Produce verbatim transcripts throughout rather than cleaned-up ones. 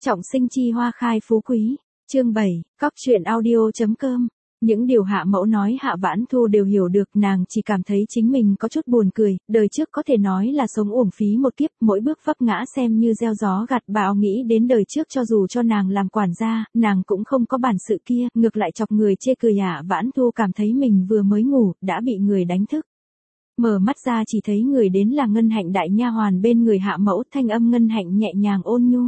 Trọng sinh chi hoa khai phú quý. Chương bảy, cóc truyện audio.com. Những điều Hạ Mẫu nói Hạ Vãn Thu đều hiểu được, nàng chỉ cảm thấy chính mình có chút buồn cười, đời trước có thể nói là sống uổng phí một kiếp, mỗi bước vấp ngã xem như gieo gió gặt bão, nghĩ đến đời trước cho dù cho nàng làm quản gia, nàng cũng không có bản sự kia, ngược lại chọc người chê cười. Hạ Vãn Thu cảm thấy mình vừa mới ngủ, đã bị người đánh thức. Mở mắt ra chỉ thấy người đến là Ngân Hạnh đại nha hoàn bên người Hạ Mẫu, thanh âm Ngân Hạnh nhẹ nhàng ôn nhu.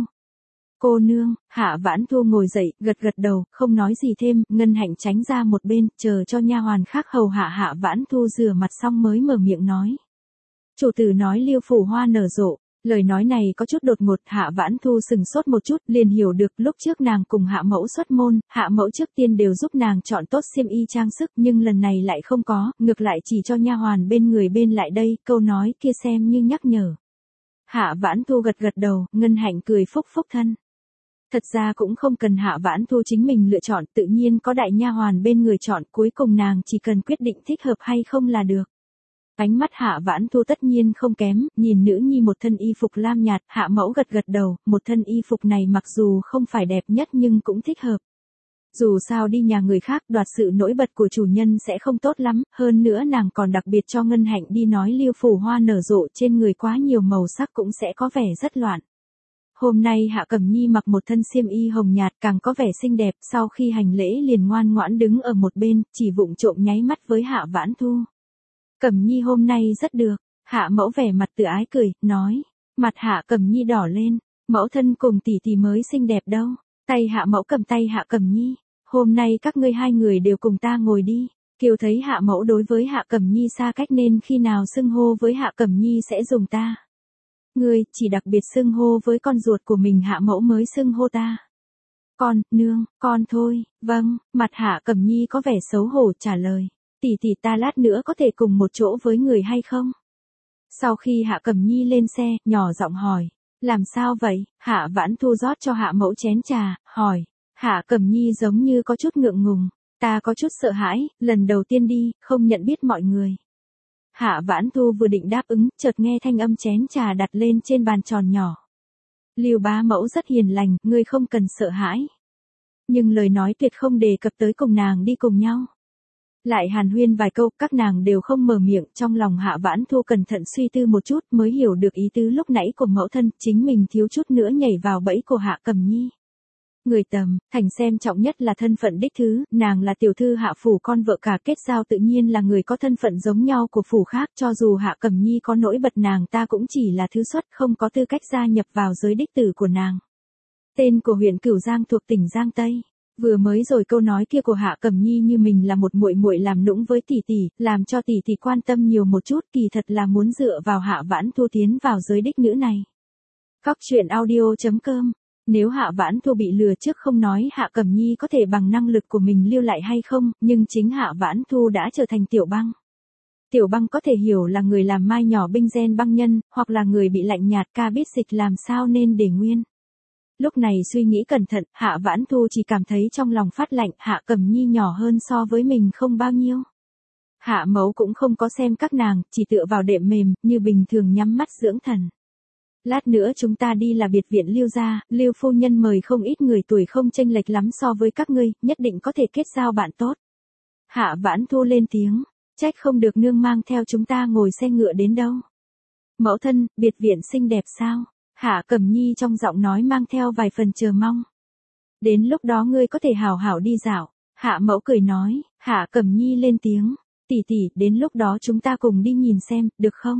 Cô nương. Hạ Vãn Thu ngồi dậy, gật gật đầu, không nói gì thêm, Ngân Hạnh tránh ra một bên, chờ cho nha hoàn khác hầu hạ. Hạ Vãn Thu rửa mặt xong mới mở miệng nói. Chủ tử nói Liêu phủ hoa nở rộ. Lời nói này có chút đột ngột, Hạ Vãn Thu sừng sốt một chút, liền hiểu được lúc trước nàng cùng Hạ Mẫu xuất môn, Hạ Mẫu trước tiên đều giúp nàng chọn tốt xiêm y trang sức, nhưng lần này lại không có, ngược lại chỉ cho nha hoàn bên người bên lại đây, câu nói kia xem như nhắc nhở. Hạ Vãn Thu gật gật đầu, Ngân Hạnh cười phúc phúc thân. Thật ra cũng không cần Hạ Vãn Thu chính mình lựa chọn, tự nhiên có đại nha hoàn bên người chọn, cuối cùng nàng chỉ cần quyết định thích hợp hay không là được. Ánh mắt Hạ Vãn Thu tất nhiên không kém, nhìn nữ nhi một thân y phục lam nhạt, Hạ Mẫu gật gật đầu, một thân y phục này mặc dù không phải đẹp nhất nhưng cũng thích hợp. Dù sao đi nhà người khác đoạt sự nổi bật của chủ nhân sẽ không tốt lắm, hơn nữa nàng còn đặc biệt cho Ngân Hạnh đi nói Liêu phủ hoa nở rộ, trên người quá nhiều màu sắc cũng sẽ có vẻ rất loạn. Hôm nay Hạ Cẩm Nhi mặc một thân xiêm y hồng nhạt càng có vẻ xinh đẹp, sau khi hành lễ liền ngoan ngoãn đứng ở một bên, chỉ vụng trộm nháy mắt với Hạ Vãn Thu. Cẩm Nhi hôm nay rất được. Hạ Mẫu vẻ mặt tự ái cười, nói. Mặt Hạ Cẩm Nhi đỏ lên, mẫu thân cùng tỷ tỷ mới xinh đẹp đâu. Tay Hạ Mẫu cầm tay Hạ Cẩm Nhi. Hôm nay các ngươi hai người đều cùng ta ngồi đi. Kiều thấy Hạ Mẫu đối với Hạ Cẩm Nhi xa cách nên khi nào xưng hô với Hạ Cẩm Nhi sẽ dùng ta. Ngươi chỉ đặc biệt xưng hô với con ruột của mình Hạ Mẫu mới xưng hô ta. Con, nương, con thôi. Vâng. Mặt Hạ Cẩm Nhi có vẻ xấu hổ trả lời. Tỷ tỷ ta lát nữa có thể cùng một chỗ với người hay không? Sau khi Hạ Cẩm Nhi lên xe, nhỏ giọng hỏi. Làm sao vậy? Hạ Vãn Thu rót cho Hạ Mẫu chén trà, hỏi. Hạ Cẩm Nhi giống như có chút ngượng ngùng. Ta có chút sợ hãi, lần đầu tiên đi, không nhận biết mọi người. Hạ Vãn Thu vừa định đáp ứng, chợt nghe thanh âm chén trà đặt lên trên bàn tròn nhỏ. Liêu bá mẫu rất hiền lành, ngươi không cần sợ hãi. Nhưng lời nói tuyệt không đề cập tới cùng nàng đi cùng nhau. Lại hàn huyên vài câu, các nàng đều không mở miệng, trong lòng Hạ Vãn Thu cẩn thận suy tư một chút mới hiểu được ý tứ lúc nãy của mẫu thân, chính mình thiếu chút nữa nhảy vào bẫy của Hạ Cẩm Nhi. Người tầm, thành xem trọng nhất là thân phận đích thứ, nàng là tiểu thư Hạ phủ con vợ cả kết giao tự nhiên là người có thân phận giống nhau của phủ khác, cho dù Hạ Cẩm Nhi có nỗi bật nàng ta cũng chỉ là thứ xuất không có tư cách gia nhập vào giới đích tử của nàng. Tên của huyện Cửu Giang thuộc tỉnh Giang Tây. Vừa mới rồi câu nói kia của Hạ Cẩm Nhi như mình là một muội muội làm nũng với tỷ tỷ, làm cho tỷ tỷ quan tâm nhiều một chút, kỳ thật là muốn dựa vào Hạ Vãn Thu tiến vào giới đích nữ này. Cóc truyện audio.com. Nếu Hạ Vãn Thu bị lừa trước không nói Hạ Cẩm Nhi có thể bằng năng lực của mình lưu lại hay không, nhưng chính Hạ Vãn Thu đã trở thành Tiểu Băng. Tiểu Băng có thể hiểu là người làm mai nhỏ binh gen băng nhân, hoặc là người bị lạnh nhạt ca biết dịch làm sao nên để nguyên. Lúc này suy nghĩ cẩn thận, Hạ Vãn Thu chỉ cảm thấy trong lòng phát lạnh, Hạ Cẩm Nhi nhỏ hơn so với mình không bao nhiêu. Hạ Mẫu cũng không có xem các nàng, chỉ tựa vào đệm mềm, như bình thường nhắm mắt dưỡng thần. Lát nữa chúng ta đi là biệt viện Liêu gia, Liêu phu nhân mời không ít người tuổi không chênh lệch lắm so với các ngươi, nhất định có thể kết giao bạn tốt. Hạ Vãn Thu lên tiếng, trách không được nương mang theo chúng ta ngồi xe ngựa đến đâu. Mẫu thân, biệt viện xinh đẹp sao? Hạ Cẩm Nhi trong giọng nói mang theo vài phần chờ mong. Đến lúc đó ngươi có thể hảo hảo đi dạo. Hạ Mẫu cười nói. Hạ Cẩm Nhi lên tiếng. Tỷ tỷ, đến lúc đó chúng ta cùng đi nhìn xem, được không?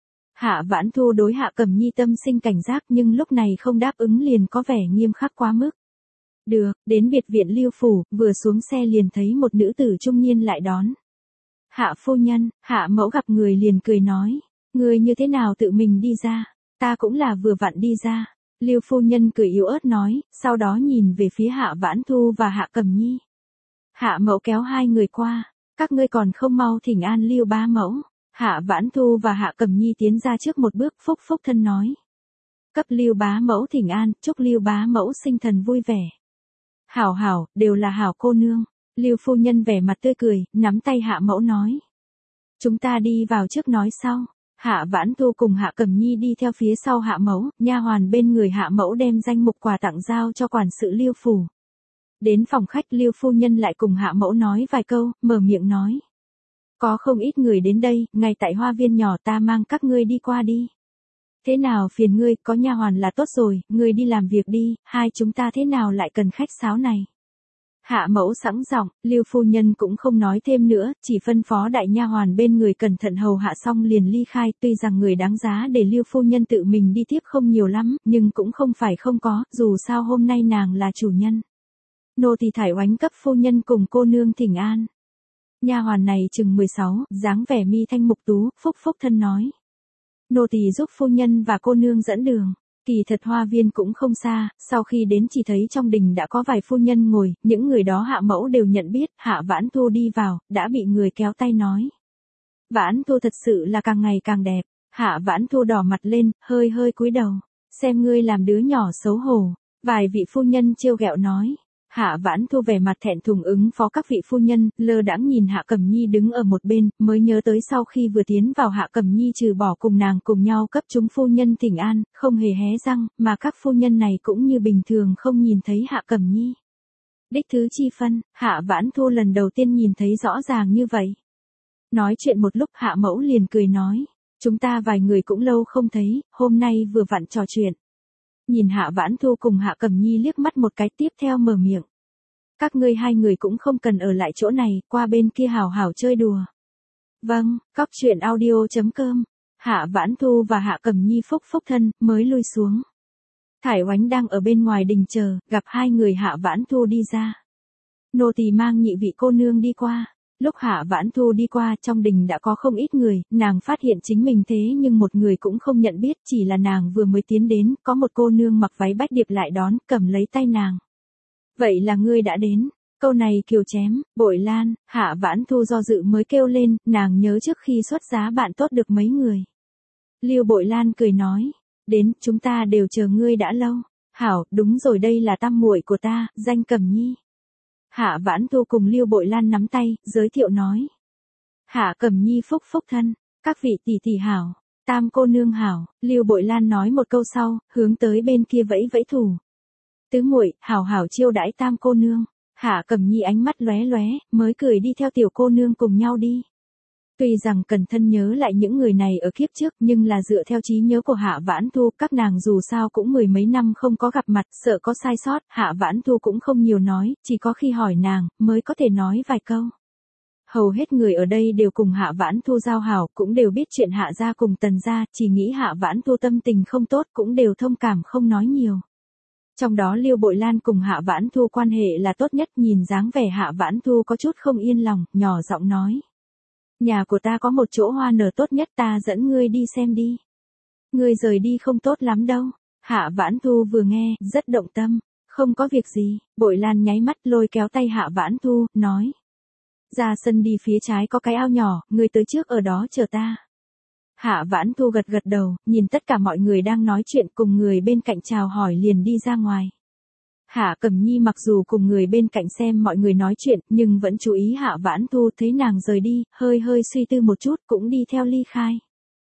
Hạ Vãn Thu đối Hạ Cẩm Nhi tâm sinh cảnh giác nhưng lúc này không đáp ứng liền có vẻ nghiêm khắc quá mức. Được, đến biệt viện Liêu phủ, vừa xuống xe liền thấy một nữ tử trung niên lại đón. Hạ phu nhân. Hạ Mẫu gặp người liền cười nói. Người như thế nào tự mình đi ra? Ta cũng là vừa vặn đi ra. Liêu phu nhân cười yếu ớt nói, sau đó nhìn về phía Hạ Vãn Thu và Hạ Cẩm Nhi. Hạ Mẫu kéo hai người qua. Các ngươi còn không mau thỉnh an Liêu bá mẫu. Hạ Vãn Thu và Hạ Cẩm Nhi tiến ra trước một bước, phúc phúc thân nói. Cấp Liêu bá mẫu thỉnh an, chúc Liêu bá mẫu sinh thần vui vẻ. Hảo hảo, đều là hảo cô nương. Liêu phu nhân vẻ mặt tươi cười, nắm tay Hạ Mẫu nói. Chúng ta đi vào trước nói sau. Hạ Vãn Thu cùng Hạ Cẩm Nhi đi theo phía sau Hạ Mẫu, nha hoàn bên người Hạ Mẫu đem danh mục quà tặng giao cho quản sự Liêu phủ. Đến phòng khách Liêu phu nhân lại cùng Hạ Mẫu nói vài câu, mở miệng nói. Có không ít người đến đây, ngay tại hoa viên nhỏ ta mang các ngươi đi qua đi. Thế nào phiền ngươi, có nha hoàn là tốt rồi, ngươi đi làm việc đi, hai chúng ta thế nào lại cần khách sáo này. Hạ Mẫu sẵn giọng, Liêu phu nhân cũng không nói thêm nữa, chỉ phân phó đại nha hoàn bên người cẩn thận hầu hạ xong liền ly khai, tuy rằng người đáng giá để Liêu phu nhân tự mình đi tiếp không nhiều lắm, nhưng cũng không phải không có, dù sao hôm nay nàng là chủ nhân. Nô tỳ thải oánh cấp phu nhân cùng cô nương thỉnh an. Nha hoàn này chừng mười sáu, dáng vẻ mi thanh mục tú, phúc phúc thân nói. Nô tỳ giúp phu nhân và cô nương dẫn đường. Kỳ thật hoa viên cũng không xa, sau khi đến chỉ thấy trong đình đã có vài phu nhân ngồi, những người đó Hạ Mẫu đều nhận biết, Hạ Vãn Thu đi vào, đã bị người kéo tay nói. Vãn Thu thật sự là càng ngày càng đẹp, Hạ Vãn Thu đỏ mặt lên, hơi hơi cúi đầu, xem ngươi làm đứa nhỏ xấu hổ, vài vị phu nhân trêu ghẹo nói. Hạ Vãn Thu vẻ mặt thẹn thùng ứng phó các vị phu nhân, lơ đãng nhìn Hạ Cẩm Nhi đứng ở một bên, mới nhớ tới sau khi vừa tiến vào Hạ Cẩm Nhi trừ bỏ cùng nàng cùng nhau cấp chúng phu nhân thỉnh an, không hề hé răng, mà các phu nhân này cũng như bình thường không nhìn thấy Hạ Cẩm Nhi. Đích thứ chi phân, Hạ Vãn Thu lần đầu tiên nhìn thấy rõ ràng như vậy. Nói chuyện một lúc Hạ Mẫu liền cười nói, chúng ta vài người cũng lâu không thấy, hôm nay vừa vặn trò chuyện. Nhìn Hạ Vãn Thu cùng Hạ Cẩm Nhi liếc mắt một cái tiếp theo mở miệng. Các ngươi hai người cũng không cần ở lại chỗ này, qua bên kia hào hào chơi đùa. Vâng, cóc truyện audio chấm com. Hạ Vãn Thu và Hạ Cẩm Nhi phúc phúc thân, mới lui xuống. Thải Oánh đang ở bên ngoài đình chờ, gặp hai người Hạ Vãn Thu đi ra. Nô tỳ mang nhị vị cô nương đi qua. Lúc Hạ Vãn Thu đi qua trong đình đã có không ít người, nàng phát hiện chính mình thế nhưng một người cũng không nhận biết, chỉ là nàng vừa mới tiến đến, có một cô nương mặc váy bách điệp lại đón, cầm lấy tay nàng. Vậy là ngươi đã đến, câu này kiều chém, Bội Lan, Hạ Vãn Thu do dự mới kêu lên, nàng nhớ trước khi xuất giá bạn tốt được mấy người. Liêu Bội Lan cười nói, đến, chúng ta đều chờ ngươi đã lâu. Hảo, đúng rồi đây là tam muội của ta, danh Cẩm Nhi. Hạ Vãn Thu cùng Liêu Bội Lan nắm tay, giới thiệu nói. Hạ Cẩm Nhi phúc phúc thân, các vị tỷ tỷ hảo, tam cô nương hảo, Liêu Bội Lan nói một câu sau, hướng tới bên kia vẫy vẫy thủ. Tứ muội, hảo hảo chiêu đãi tam cô nương. Hạ Cẩm Nhi ánh mắt lóe lóe, mới cười đi theo tiểu cô nương cùng nhau đi. Tuy rằng cẩn thận nhớ lại những người này ở kiếp trước nhưng là dựa theo trí nhớ của Hạ Vãn Thu, các nàng dù sao cũng mười mấy năm không có gặp mặt, sợ có sai sót, Hạ Vãn Thu cũng không nhiều nói, chỉ có khi hỏi nàng, mới có thể nói vài câu. Hầu hết người ở đây đều cùng Hạ Vãn Thu giao hảo, cũng đều biết chuyện Hạ gia cùng Tần gia, chỉ nghĩ Hạ Vãn Thu tâm tình không tốt cũng đều thông cảm không nói nhiều. Trong đó Liêu Bội Lan cùng Hạ Vãn Thu quan hệ là tốt nhất, nhìn dáng vẻ Hạ Vãn Thu có chút không yên lòng, nhỏ giọng nói. Nhà của ta có một chỗ hoa nở tốt nhất, ta dẫn ngươi đi xem đi. Ngươi rời đi không tốt lắm đâu. Hạ Vãn Thu vừa nghe, rất động tâm. Không có việc gì, Bội Lan nháy mắt lôi kéo tay Hạ Vãn Thu, nói. Ra sân đi phía trái có cái ao nhỏ, ngươi tới trước ở đó chờ ta. Hạ Vãn Thu gật gật đầu, nhìn tất cả mọi người đang nói chuyện cùng người bên cạnh chào hỏi liền đi ra ngoài. Hạ Cẩm Nhi mặc dù cùng người bên cạnh xem mọi người nói chuyện, nhưng vẫn chú ý Hạ Vãn Thu, thấy nàng rời đi, hơi hơi suy tư một chút cũng đi theo ly khai.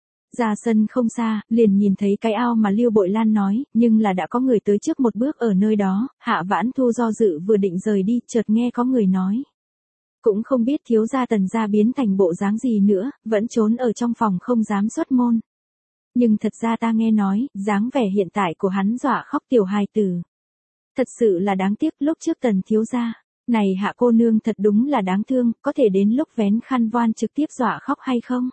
Ra sân không xa, liền nhìn thấy cái ao mà Liêu Bội Lan nói, nhưng là đã có người tới trước một bước ở nơi đó, Hạ Vãn Thu do dự vừa định rời đi, chợt nghe có người nói. Cũng không biết thiếu gia Tần gia biến thành bộ dáng gì nữa, vẫn trốn ở trong phòng không dám xuất môn. Nhưng thật ra ta nghe nói, dáng vẻ hiện tại của hắn dọa khóc tiểu hài tử. Thật sự là đáng tiếc, lúc trước Tần thiếu gia, này Hạ cô nương thật đúng là đáng thương, có thể đến lúc vén khăn voan trực tiếp dọa khóc hay không?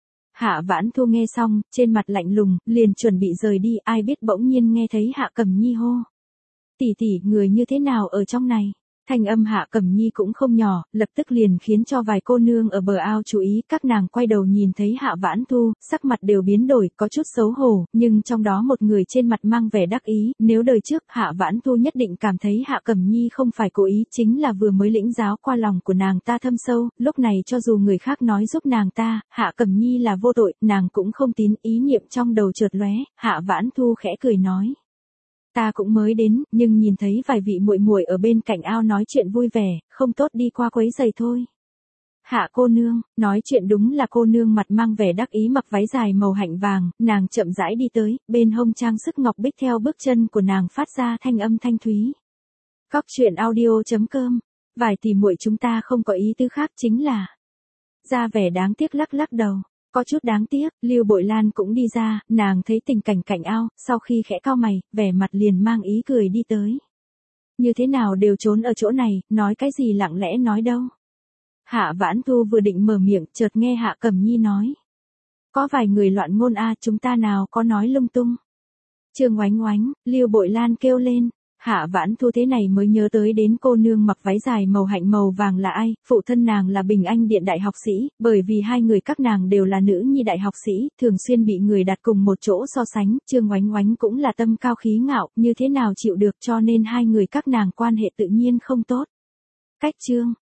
Hạ Vãn Thu nghe xong, trên mặt lạnh lùng, liền chuẩn bị rời đi, ai biết bỗng nhiên nghe thấy Hạ Cẩm Nhi hô. Tỷ tỷ, người như thế nào ở trong này? Thanh âm Hạ Cẩm Nhi cũng không nhỏ, lập tức liền khiến cho vài cô nương ở bờ ao chú ý, các nàng quay đầu nhìn thấy Hạ Vãn Thu, sắc mặt đều biến đổi, có chút xấu hổ, nhưng trong đó một người trên mặt mang vẻ đắc ý, nếu đời trước Hạ Vãn Thu nhất định cảm thấy Hạ Cẩm Nhi không phải cố ý, chính là vừa mới lĩnh giáo qua lòng của nàng ta thâm sâu, lúc này cho dù người khác nói giúp nàng ta, Hạ Cẩm Nhi là vô tội, nàng cũng không tín, ý niệm trong đầu chợt lóe, Hạ Vãn Thu khẽ cười nói. Ta cũng mới đến, nhưng nhìn thấy vài vị muội muội ở bên cạnh ao nói chuyện vui vẻ, không tốt đi qua quấy giày thôi. Hạ cô nương, nói chuyện đúng là cô nương mặt mang vẻ đắc ý mặc váy dài màu hạnh vàng, nàng chậm rãi đi tới, bên hông trang sức ngọc bích theo bước chân của nàng phát ra thanh âm thanh thúy. Cóc truyện audio.com, vài tỷ muội chúng ta không có ý tư khác chính là. Ra vẻ đáng tiếc lắc lắc đầu, có chút đáng tiếc, Lưu Bội Lan cũng đi ra, nàng thấy tình cảnh cạnh ao, sau khi khẽ cau mày, vẻ mặt liền mang ý cười đi tới. Như thế nào đều trốn ở chỗ này, nói cái gì lặng lẽ nói đâu. Hạ Vãn Thu vừa định mở miệng, chợt nghe Hạ Cẩm Nhi nói. Có vài người loạn ngôn a, chúng ta nào có nói lung tung. Trương Oánh Oánh, Lưu Bội Lan kêu lên. Hạ Vãn Thu thế này mới nhớ tới đến cô nương mặc váy dài màu hạnh màu vàng là ai, phụ thân nàng là Bình Anh Điện đại học sĩ, bởi vì hai người các nàng đều là nữ nhi đại học sĩ, thường xuyên bị người đặt cùng một chỗ so sánh, Trương Oánh Oánh cũng là tâm cao khí ngạo, như thế nào chịu được cho nên hai người các nàng quan hệ tự nhiên không tốt. Cách Trương